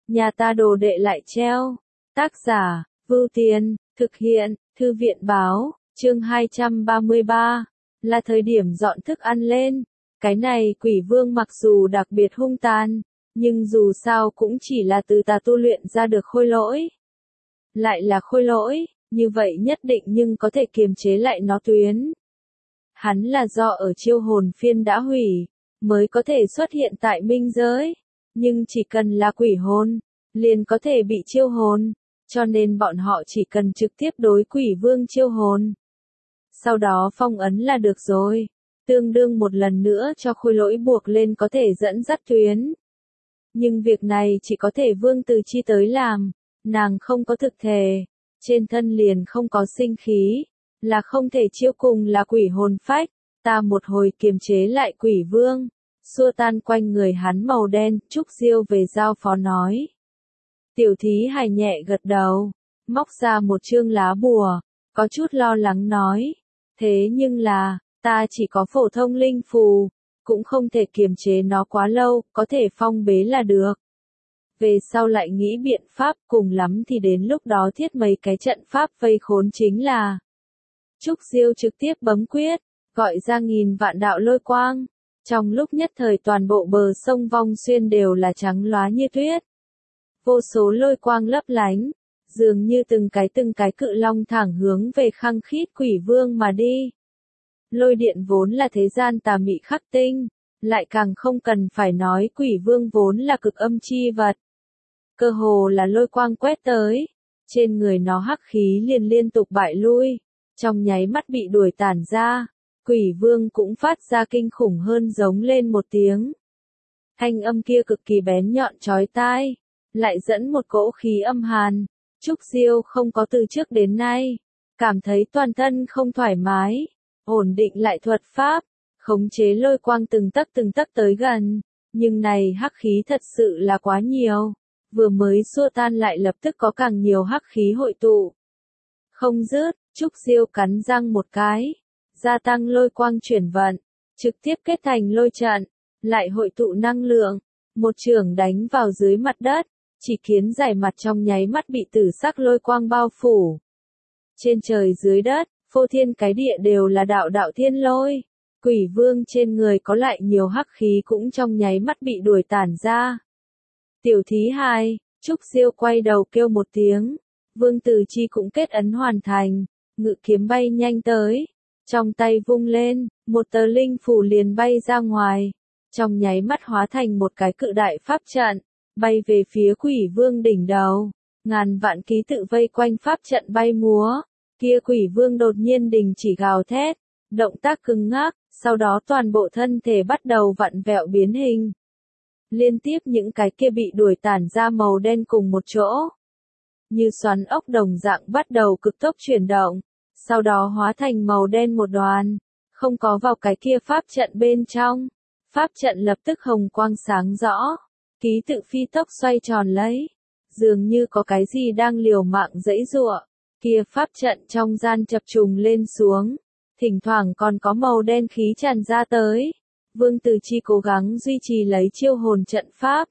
nhà ta đồ đệ lại treo. Tác giả, Vưu Tiền, thực hiện, Thư viện báo, chương 233, là thời điểm dọn thức ăn lên. Cái này quỷ vương mặc dù đặc biệt hung tàn, nhưng dù sao cũng chỉ là từ tà tu luyện ra được khôi lỗi. Lại là khôi lỗi, như vậy nhất định nhưng có thể kiềm chế lại nó tuyến. Hắn là do ở chiêu hồn phiên đã hủy, mới có thể xuất hiện tại minh giới, nhưng chỉ cần là quỷ hồn, liền có thể bị chiêu hồn, cho nên bọn họ chỉ cần trực tiếp đối quỷ vương chiêu hồn. Sau đó phong ấn là được rồi, tương đương một lần nữa cho khôi lỗi buộc lên có thể dẫn dắt tuyến. Nhưng việc này chỉ có thể Vương Từ Chi tới làm, nàng không có thực thể, trên thân liền không có sinh khí, là không thể chiêu cùng là quỷ hồn phách. Ta một hồi kiềm chế lại quỷ vương, xua tan quanh người hắn màu đen. Trúc Diêu về giao phó nói. Tiểu thí hài nhẹ gật đầu, móc ra một chương lá bùa, có chút lo lắng nói. Thế nhưng là, ta chỉ có phổ thông linh phù, cũng không thể kiềm chế nó quá lâu, có thể phong bế là được. Về sau lại nghĩ biện pháp, cùng lắm thì đến lúc đó thiết mấy cái trận pháp vây khốn chính là. Trúc Diêu trực tiếp bấm quyết, gọi ra nghìn vạn đạo lôi quang. Trong lúc nhất thời toàn bộ bờ sông Vong Xuyên đều là trắng lóa như tuyết. Vô số lôi quang lấp lánh, dường như từng cái cự long thẳng hướng về khăng khít quỷ vương mà đi. Lôi điện vốn là thế gian tà mị khắc tinh, lại càng không cần phải nói quỷ vương vốn là cực âm chi vật. Cơ hồ là lôi quang quét tới, trên người nó hắc khí liền liên tục bại lui, trong nháy mắt bị đuổi tản ra, quỷ vương cũng phát ra kinh khủng hơn giống lên một tiếng. Thanh âm kia cực kỳ bén nhọn chói tai, lại dẫn một cỗ khí âm hàn. Trúc Diêu không có từ trước đến nay, cảm thấy toàn thân không thoải mái, ổn định lại thuật pháp, khống chế lôi quang từng tấc tới gần, nhưng này hắc khí thật sự là quá nhiều, vừa mới xua tan lại lập tức có càng nhiều hắc khí hội tụ. Không dứt, Trúc Diêu cắn răng một cái, gia tăng lôi quang chuyển vận, trực tiếp kết thành lôi trận, lại hội tụ năng lượng, một chưởng đánh vào dưới mặt đất, chỉ kiến giải mặt trong nháy mắt bị tử sắc lôi quang bao phủ. Trên trời dưới đất, phô thiên cái địa đều là đạo đạo thiên lôi, quỷ vương trên người có lại nhiều hắc khí cũng trong nháy mắt bị đuổi tản ra. Tiểu thí hài, Trúc Diêu quay đầu kêu một tiếng, Vương Từ Chi cũng kết ấn hoàn thành, ngự kiếm bay nhanh tới, trong tay vung lên, một tờ linh phù liền bay ra ngoài, trong nháy mắt hóa thành một cái cự đại pháp trận, bay về phía quỷ vương đỉnh đầu, ngàn vạn ký tự vây quanh pháp trận bay múa, kia quỷ vương đột nhiên đình chỉ gào thét, động tác cứng ngắc, sau đó toàn bộ thân thể bắt đầu vặn vẹo biến hình. Liên tiếp những cái kia bị đuổi tản ra màu đen cùng một chỗ, như xoắn ốc đồng dạng bắt đầu cực tốc chuyển động, sau đó hóa thành màu đen một đoàn, không có vào cái kia pháp trận bên trong. Pháp trận lập tức hồng quang sáng rõ, ký tự phi tốc xoay tròn lấy, dường như có cái gì đang liều mạng giãy giụa. Kia pháp trận trong gian chập trùng lên xuống, thỉnh thoảng còn có màu đen khí tràn ra tới. Vương Từ Chi cố gắng duy trì lấy chiêu hồn trận pháp.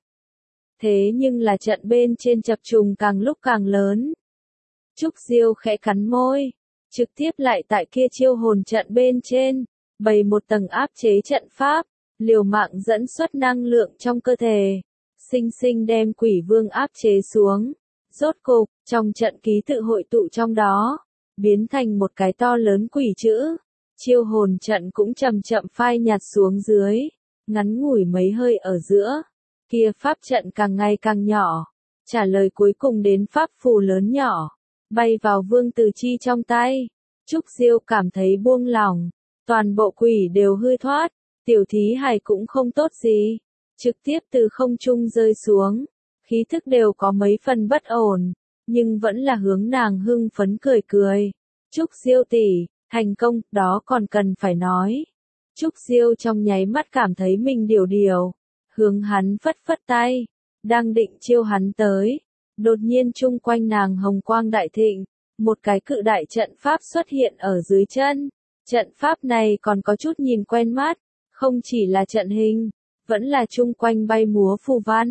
Thế nhưng là trận bên trên chập trùng càng lúc càng lớn. Trúc Diêu khẽ cắn môi, trực tiếp lại tại kia chiêu hồn trận bên trên, bày một tầng áp chế trận pháp, liều mạng dẫn xuất năng lượng trong cơ thể, sinh sinh đem quỷ vương áp chế xuống. Rốt cục, trong trận ký tự hội tụ trong đó, biến thành một cái to lớn quỷ chữ. Chiêu hồn trận cũng chậm chậm phai nhạt xuống dưới, ngắn ngủi mấy hơi ở giữa. Kia pháp trận càng ngày càng nhỏ, trả lời cuối cùng đến pháp phù lớn nhỏ, bay vào Vương Từ Chi trong tay. Trúc Diêu cảm thấy buông lỏng, toàn bộ quỷ đều hư thoát, tiểu thí hài cũng không tốt gì, trực tiếp từ không trung rơi xuống, khí thức đều có mấy phần bất ổn, nhưng vẫn là hướng nàng hưng phấn cười cười. Trúc Diêu tỷ, thành công, đó còn cần phải nói. Trúc Diêu trong nháy mắt cảm thấy mình điều, hướng hắn phất phất tay, đang định chiêu hắn tới, đột nhiên chung quanh nàng hồng quang đại thịnh, một cái cự đại trận pháp xuất hiện ở dưới chân. Trận pháp này còn có chút nhìn quen mắt, không chỉ là trận hình, vẫn là chung quanh bay múa phù văn,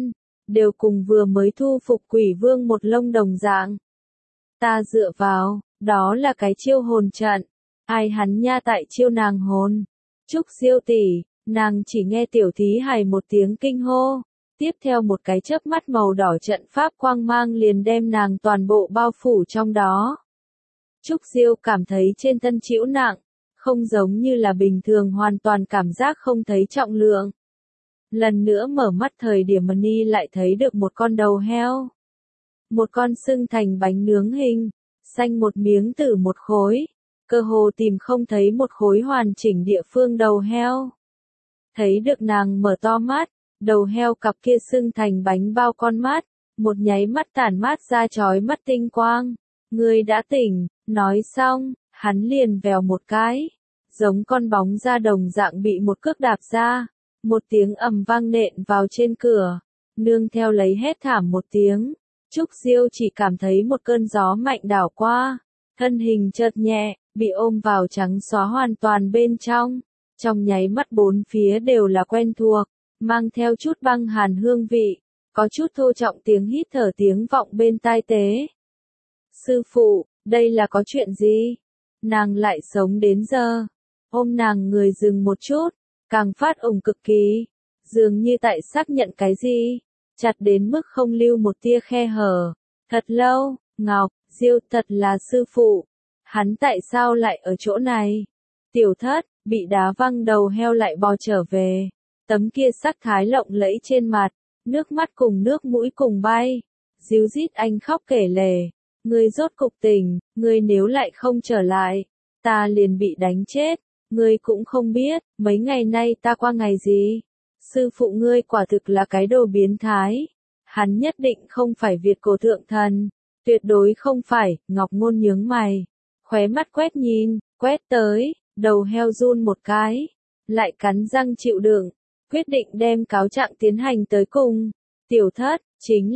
đều cùng vừa mới thu phục quỷ vương một lông đồng dạng. Ta dựa vào, đó là cái chiêu hồn trận. Ai hắn nha tại chiêu nàng hồn. Trúc Diêu tỷ, nàng chỉ nghe tiểu thí hài một tiếng kinh hô. Tiếp theo một cái chớp mắt màu đỏ trận pháp quang mang liền đem nàng toàn bộ bao phủ trong đó. Trúc Diêu cảm thấy trên thân chịu nặng, không giống như là bình thường hoàn toàn cảm giác không thấy trọng lượng. Lần nữa mở mắt thời điểm Mani lại thấy được một con đầu heo. Một con sưng thành bánh nướng hình, xanh một miếng tử một khối, cơ hồ tìm không thấy một khối hoàn chỉnh địa phương đầu heo. Thấy được nàng mở to mắt, đầu heo cặp kia sưng thành bánh bao con mắt, một nháy mắt tản mát ra chói mắt tinh quang. Ngươi đã tỉnh, nói xong, hắn liền vèo một cái, giống con bóng ra đồng dạng bị một cước đạp ra, một tiếng ầm vang nện vào trên cửa, nương theo lấy hét thảm một tiếng. Trúc Diêu chỉ cảm thấy một cơn gió mạnh đảo qua, thân hình chợt nhẹ, bị ôm vào trắng xóa hoàn toàn bên trong, trong nháy mắt bốn phía đều là quen thuộc, mang theo chút băng hàn hương vị, có chút thô trọng tiếng hít thở tiếng vọng bên tai tế. Sư phụ, đây là có chuyện gì? Nàng lại sống đến giờ. Ôm nàng người dừng một chút, càng phát ủng cực kỳ, dường như tại xác nhận cái gì, chặt đến mức không lưu một tia khe hở. Thật lâu, Ngọc, Diêu thật là sư phụ. Hắn tại sao lại ở chỗ này? Tiểu Thất, bị đá văng đầu heo lại bò trở về. Tấm kia sắc thái lộng lẫy trên mặt, nước mắt cùng nước mũi cùng bay. Díu dít anh khóc kể lể. Ngươi rốt cục tỉnh, ngươi nếu lại không trở lại, ta liền bị đánh chết. Ngươi cũng không biết, mấy ngày nay ta qua ngày gì. Sư phụ ngươi quả thực là cái đồ biến thái. Hắn nhất định không phải Việt cổ thượng thần. Tuyệt đối không phải. Ngọc Ngôn nhướng mày, khóe mắt quét nhìn, quét tới, đầu heo run một cái, lại cắn răng chịu đựng, quyết định đem cáo trạng tiến hành tới cùng. Tiểu Thất, chính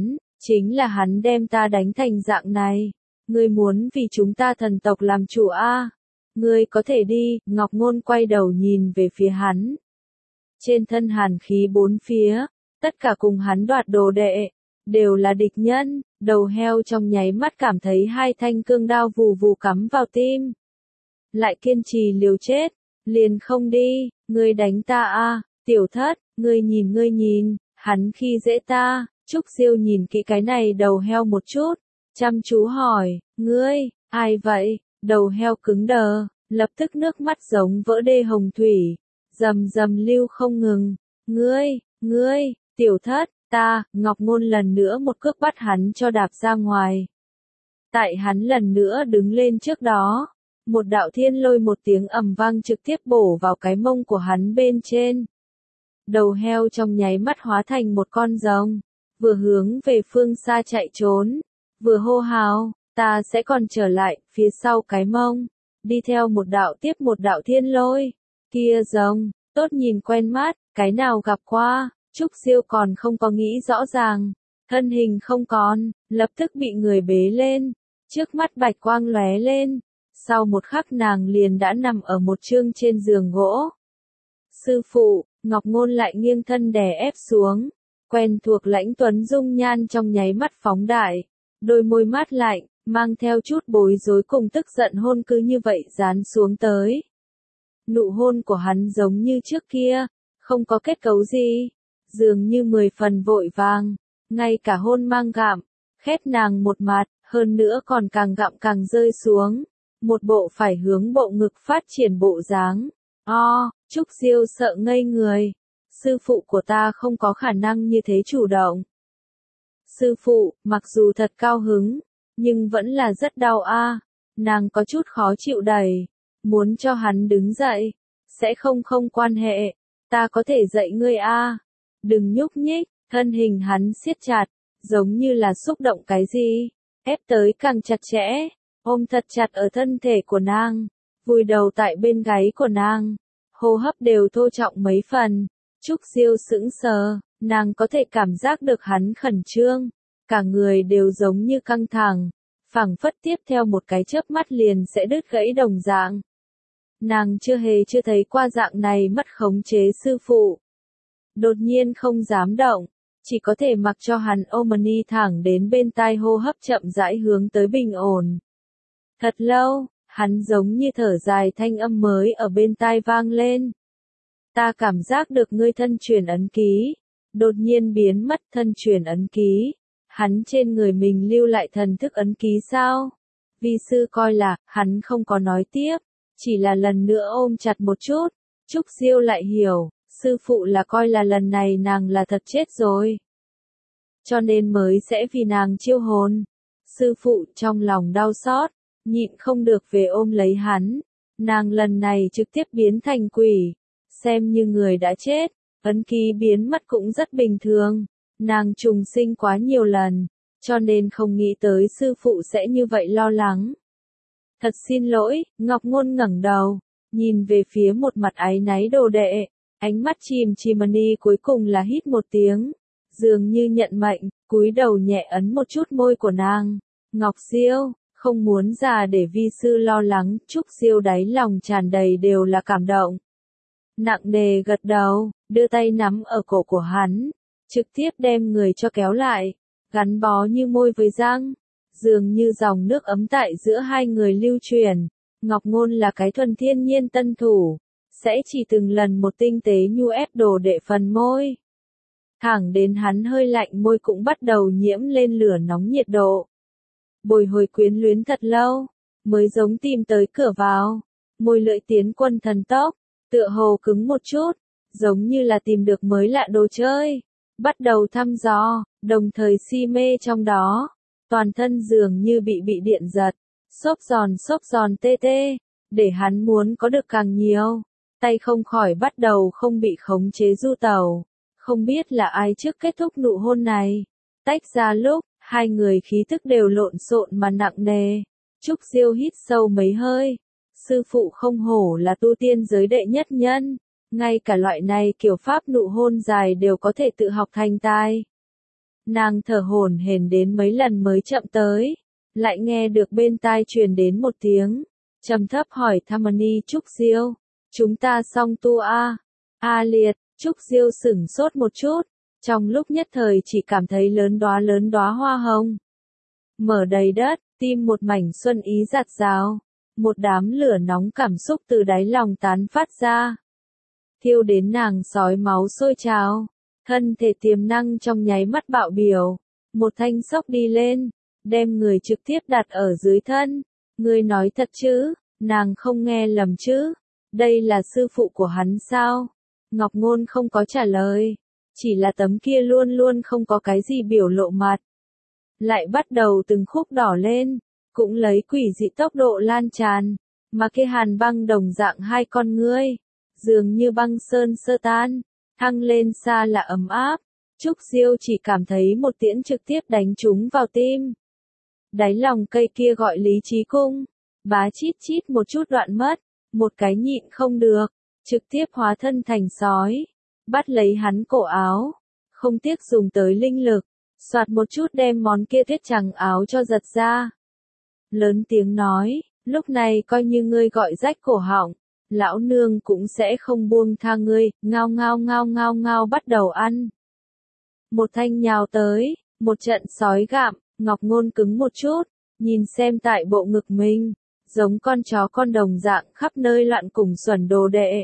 là hắn đem ta đánh thành dạng này. Ngươi muốn vì chúng ta thần tộc làm chủ a? Ngươi có thể đi. Ngọc Ngôn quay đầu nhìn về phía hắn. Trên thân hàn khí bốn phía, tất cả cùng hắn đoạt đồ đệ, đều là địch nhân. Đầu heo trong nháy mắt cảm thấy hai thanh cương đao vù vù cắm vào tim. Lại kiên trì liều chết, liền không đi. Ngươi đánh ta a? Tiểu Thất, ngươi nhìn, hắn khi dễ ta. Trúc Diêu nhìn kỹ cái này đầu heo một chút, chăm chú hỏi, ngươi, ai vậy? Đầu heo cứng đờ, lập tức nước mắt giống vỡ đê hồng thủy, rầm rầm lưu không ngừng. Ngươi, Tiểu Thất, ta. Ngọc Ngôn lần nữa một cước bắt hắn cho đạp ra ngoài. Tại hắn lần nữa đứng lên trước đó, một đạo thiên lôi một tiếng ầm vang trực tiếp bổ vào cái mông của hắn bên trên. Đầu heo trong nháy mắt hóa thành một con rồng, vừa hướng về phương xa chạy trốn, vừa hô hào, ta sẽ còn trở lại. Phía sau cái mông, đi theo một đạo tiếp một đạo thiên lôi. Kia rồng, tốt nhìn quen mắt, cái nào gặp qua. Trúc Diêu còn không có nghĩ rõ ràng, thân hình không còn, lập tức bị người bế lên, trước mắt bạch quang lóe lên, sau một khắc nàng liền đã nằm ở một chương trên giường gỗ. Sư phụ, Ngọc Ngôn lại nghiêng thân đè ép xuống, quen thuộc lãnh tuấn dung nhan trong nháy mắt phóng đại, đôi môi mát lạnh, mang theo chút bối rối cùng tức giận hôn cứ như vậy dán xuống tới. Nụ hôn của hắn giống như trước kia, không có kết cấu gì, dường như 10 phần vội vàng, ngay cả hôn mang gặm, khép nàng một mặt, hơn nữa còn càng gặm càng rơi xuống, một bộ phải hướng bộ ngực phát triển bộ dáng. Trúc Diêu sợ ngây người, sư phụ của ta không có khả năng như thế chủ động. Sư phụ, mặc dù thật cao hứng, nhưng vẫn là rất đau a. Nàng có chút khó chịu đẩy, muốn cho hắn đứng dậy, sẽ không quan hệ, ta có thể dạy ngươi a. Đừng nhúc nhích. Thân hình hắn siết chặt, giống như là xúc động cái gì, ép tới càng chặt chẽ, ôm thật chặt ở thân thể của nàng, vùi đầu tại bên gáy của nàng, hô hấp đều thô trọng mấy phần. Trúc Diêu sững sờ, nàng có thể cảm giác được hắn khẩn trương, cả người đều giống như căng thẳng, phảng phất tiếp theo một cái chớp mắt liền sẽ đứt gãy đồng dạng. Nàng chưa thấy qua dạng này mất khống chế sư phụ. Đột nhiên không dám động, chỉ có thể mặc cho hắn ôm Mani thẳng đến bên tai, hô hấp chậm rãi hướng tới bình ổn. Thật lâu, hắn giống như thở dài, thanh âm mới ở bên tai vang lên. Ta cảm giác được ngươi thân truyền ấn ký, đột nhiên biến mất. Thân truyền ấn ký, hắn trên người mình lưu lại thần thức ấn ký sao? Vi sư coi là, hắn không có nói tiếp, chỉ là lần nữa ôm chặt một chút. Trúc Diêu lại hiểu, sư phụ là coi là lần này nàng là thật chết rồi, cho nên mới sẽ vì nàng chiêu hồn. Sư phụ trong lòng đau xót, nhịn không được về ôm lấy hắn. Nàng lần này trực tiếp biến thành quỷ, xem như người đã chết, ấn ký biến mất cũng rất bình thường. Nàng trùng sinh quá nhiều lần, cho nên không nghĩ tới sư phụ sẽ như vậy lo lắng. Thật xin lỗi, Ngọc Ngôn ngẩng đầu, nhìn về phía một mặt áy náy đồ đệ, ánh mắt chìm chìm. Mani cuối cùng là hít một tiếng, dường như nhận mệnh, cúi đầu nhẹ ấn một chút môi của nàng. Ngọc Diêu, không muốn già để vi sư lo lắng. Trúc Diêu đáy lòng tràn đầy đều là cảm động. Nặng nề gật đầu, đưa tay nắm ở cổ của hắn, trực tiếp đem người cho kéo lại, gắn bó như môi với răng, dường như dòng nước ấm tại giữa hai người lưu truyền. Ngọc Ngôn là cái thuần thiên nhiên tân thủ, sẽ chỉ từng lần một tinh tế nhu ép đồ đệ phần môi. Thẳng đến hắn hơi lạnh, môi cũng bắt đầu nhiễm lên lửa nóng nhiệt độ. Bồi hồi quyến luyến thật lâu, mới giống tìm tới cửa vào. Môi lưỡi tiến quân thần tốc, tựa hồ cứng một chút, giống như là tìm được mới lạ đồ chơi. Bắt đầu thăm dò, đồng thời si mê trong đó. Toàn thân dường như bị điện giật, xốp giòn tê tê, để hắn muốn có được càng nhiều. Tay không khỏi bắt đầu không bị khống chế du tẩu. Không biết là ai trước kết thúc nụ hôn này. Tách ra lúc, hai người khí tức đều lộn xộn mà nặng nề. Trúc Diêu hít sâu mấy hơi. Sư phụ không hổ là tu tiên giới đệ nhất nhân. Ngay cả loại này kiểu pháp nụ hôn dài đều có thể tự học thành tài. Nàng thở hổn hển đến mấy lần mới chậm tới. Lại nghe được bên tai truyền đến một tiếng trầm thấp hỏi thăm Mani. Trúc Diêu, chúng ta song tu a? A liệt. Trúc Diêu sửng sốt một chút, trong lúc nhất thời chỉ cảm thấy lớn đóa hoa hồng mở đầy đất, tim một mảnh xuân ý dạt dào, một đám lửa nóng cảm xúc từ đáy lòng tán phát ra, thiêu đến nàng sói máu sôi trào, thân thể tiềm năng trong nháy mắt bạo biểu, một thanh xốc đi lên, đem người trực tiếp đặt ở dưới thân. Ngươi nói thật chứ? Nàng không nghe lầm chứ? Đây là sư phụ của hắn sao? Ngọc Ngôn không có trả lời, chỉ là tấm kia luôn luôn không có cái gì biểu lộ mặt. Lại bắt đầu từng khúc đỏ lên, cũng lấy quỷ dị tốc độ lan tràn, mà kia hàn băng đồng dạng hai con ngươi, dường như băng sơn sơ tan, thăng lên xa là ấm áp. Trúc Diêu chỉ cảm thấy một tiễn trực tiếp đánh trúng vào tim. Đáy lòng cây kia gọi lý trí cung, bá chít chít một chút đoạn mất, một cái nhịn không được, trực tiếp hóa thân thành sói, bắt lấy hắn cổ áo, không tiếc dùng tới linh lực, soạt một chút đem món kia tuyết trắng áo cho giật ra. Lớn tiếng nói, lúc này coi như ngươi gọi rách cổ họng, lão nương cũng sẽ không buông tha ngươi. Ngao ngao ngao ngao ngao bắt đầu ăn. Một thanh nhào tới, một trận sói gặm. Ngọc Ngôn cứng một chút, nhìn xem tại bộ ngực mình, giống con chó con đồng dạng khắp nơi loạn cùng xuẩn đồ đệ.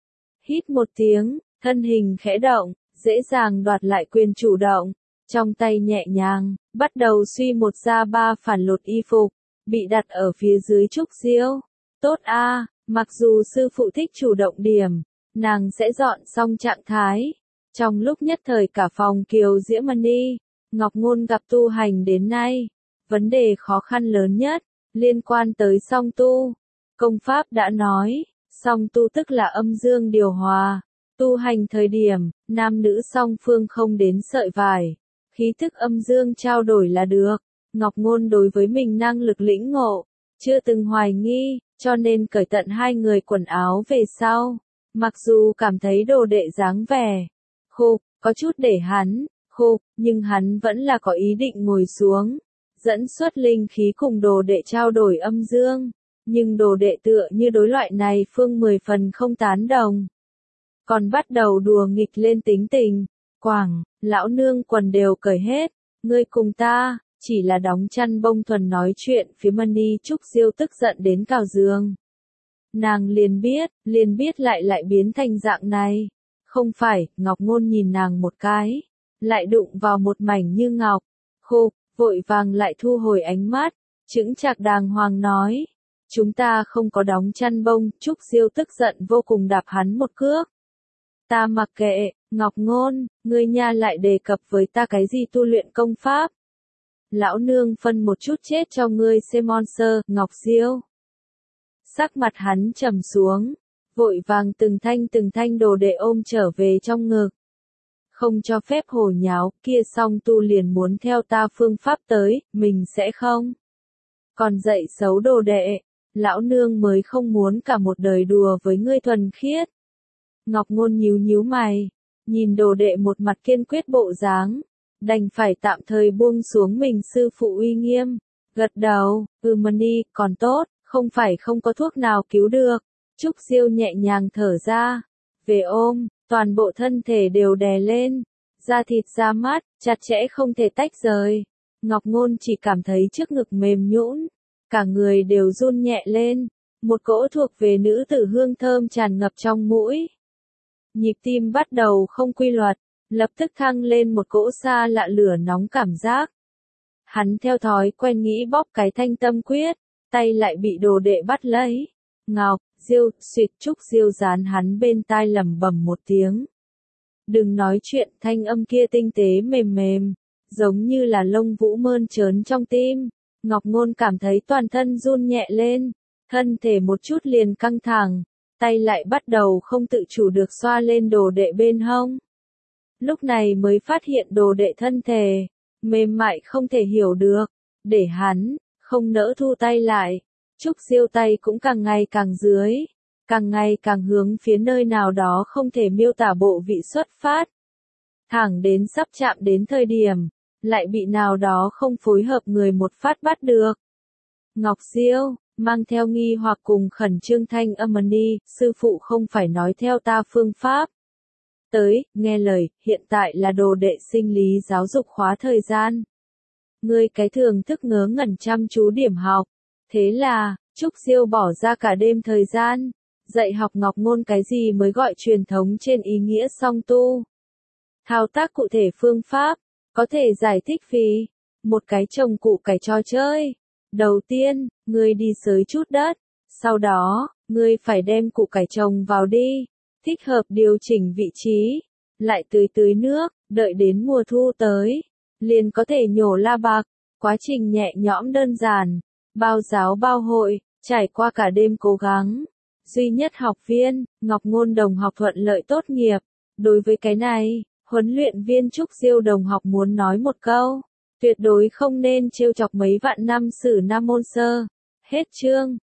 Hít một tiếng, thân hình khẽ động, dễ dàng đoạt lại quyền chủ động, trong tay nhẹ nhàng, bắt đầu suy một ra ba phản lột y phục, bị đặt ở phía dưới Trúc Diêu. Tốt a, mặc dù sư phụ thích chủ động điểm, nàng sẽ dọn xong trạng thái. Trong lúc nhất thời cả phòng kiều diễm Mani, Ngọc Ngôn gặp tu hành đến nay, vấn đề khó khăn lớn nhất, liên quan tới song tu. Công pháp đã nói, song tu tức là âm dương điều hòa, tu hành thời điểm, nam nữ song phương không đến sợi vải, khí thức âm dương trao đổi là được. Ngọc Ngôn đối với mình năng lực lĩnh ngộ, chưa từng hoài nghi, cho nên cởi tận hai người quần áo về sau. Mặc dù cảm thấy đồ đệ dáng vẻ khục, có chút để hắn khục, nhưng hắn vẫn là có ý định ngồi xuống, dẫn xuất linh khí cùng đồ đệ trao đổi âm dương. Nhưng đồ đệ tựa như đối loại này phương 10 phần không tán đồng. Còn bắt đầu đùa nghịch lên tính tình, Quảng, lão nương quần đều cởi hết, ngươi cùng ta, chỉ là đóng chăn bông thuần nói chuyện phía Mani Trúc Diêu tức giận đến cào giường. Nàng liền biết lại biến thành dạng này. Không phải, Ngọc Ngôn nhìn nàng một cái, lại đụng vào một mảnh như ngọc, khô, vội vàng lại thu hồi ánh mắt, chững chạc đàng hoàng nói. Chúng ta không có đóng chăn bông, Trúc Diêu tức giận vô cùng đạp hắn một cước. Ta mặc kệ, Ngọc Ngôn, ngươi nha lại đề cập với ta cái gì tu luyện công pháp. Lão nương phân một chút chết cho ngươi xem monster, Ngọc Diêu. Sắc mặt hắn trầm xuống, vội vàng từng thanh đồ đệ ôm trở về trong ngực. Không cho phép hồ nháo, kia song tu liền muốn theo ta phương pháp tới, mình sẽ không. Còn dạy xấu đồ đệ, lão nương mới không muốn cả một đời đùa với ngươi thuần khiết. Ngọc Ngôn nhíu mày, nhìn đồ đệ một mặt kiên quyết bộ dáng, đành phải tạm thời buông xuống mình sư phụ uy nghiêm, gật đầu, Mani, còn tốt, không phải không có thuốc nào cứu được. Trúc Diêu nhẹ nhàng thở ra, về ôm, toàn bộ thân thể đều đè lên, da thịt da mắt, chặt chẽ không thể tách rời. Ngọc Ngôn chỉ cảm thấy trước ngực mềm nhũn, cả người đều run nhẹ lên, một cỗ thuộc về nữ tử hương thơm tràn ngập trong mũi. Nhịp tim bắt đầu không quy luật, lập tức thăng lên một cỗ xa lạ lửa nóng cảm giác. Hắn theo thói quen nghĩ bóp cái thanh tâm quyết, tay lại bị đồ đệ bắt lấy. Ngọc Diêu, suýt, Trúc Diêu dán hắn bên tai lẩm bẩm một tiếng. Đừng nói chuyện, thanh âm kia tinh tế mềm, giống như là lông vũ mơn trớn trong tim. Ngọc Ngôn cảm thấy toàn thân run nhẹ lên, thân thể một chút liền căng thẳng, tay lại bắt đầu không tự chủ được xoa lên đồ đệ bên hông. Lúc này mới phát hiện đồ đệ thân thể mềm mại không thể hiểu được, để hắn không nỡ thu tay lại. Trúc Diêu tay cũng càng ngày càng dưới, càng ngày càng hướng phía nơi nào đó không thể miêu tả bộ vị xuất phát. Thẳng đến sắp chạm đến thời điểm, lại bị nào đó không phối hợp người một phát bắt được. Ngọc Diêu, mang theo nghi hoặc cùng khẩn trương thanh âm Mani, sư phụ không phải nói theo ta phương pháp. Tới, nghe lời, hiện tại là đồ đệ sinh lý giáo dục khóa thời gian. Ngươi cái thường thức ngớ ngẩn chăm chú điểm học. Thế là, Trúc Diêu bỏ ra cả đêm thời gian, dạy học Ngọc Ngôn cái gì mới gọi truyền thống trên ý nghĩa song tu. Thao tác cụ thể phương pháp, có thể giải thích vì một cái trồng củ cải trò chơi. Đầu tiên, ngươi đi xới chút đất, sau đó, ngươi phải đem củ cải trồng vào đi, thích hợp điều chỉnh vị trí, lại tưới nước, đợi đến mùa thu tới, liền có thể nhổ la bạc. Quá trình nhẹ nhõm đơn giản, bao giáo bao hội, trải qua cả đêm cố gắng. Duy nhất học viên, Ngọc Ngôn đồng học thuận lợi tốt nghiệp. Đối với cái này, huấn luyện viên Trúc Diêu đồng học muốn nói một câu, tuyệt đối không nên trêu chọc mấy vạn năm sử nam môn sơ. Hết chương.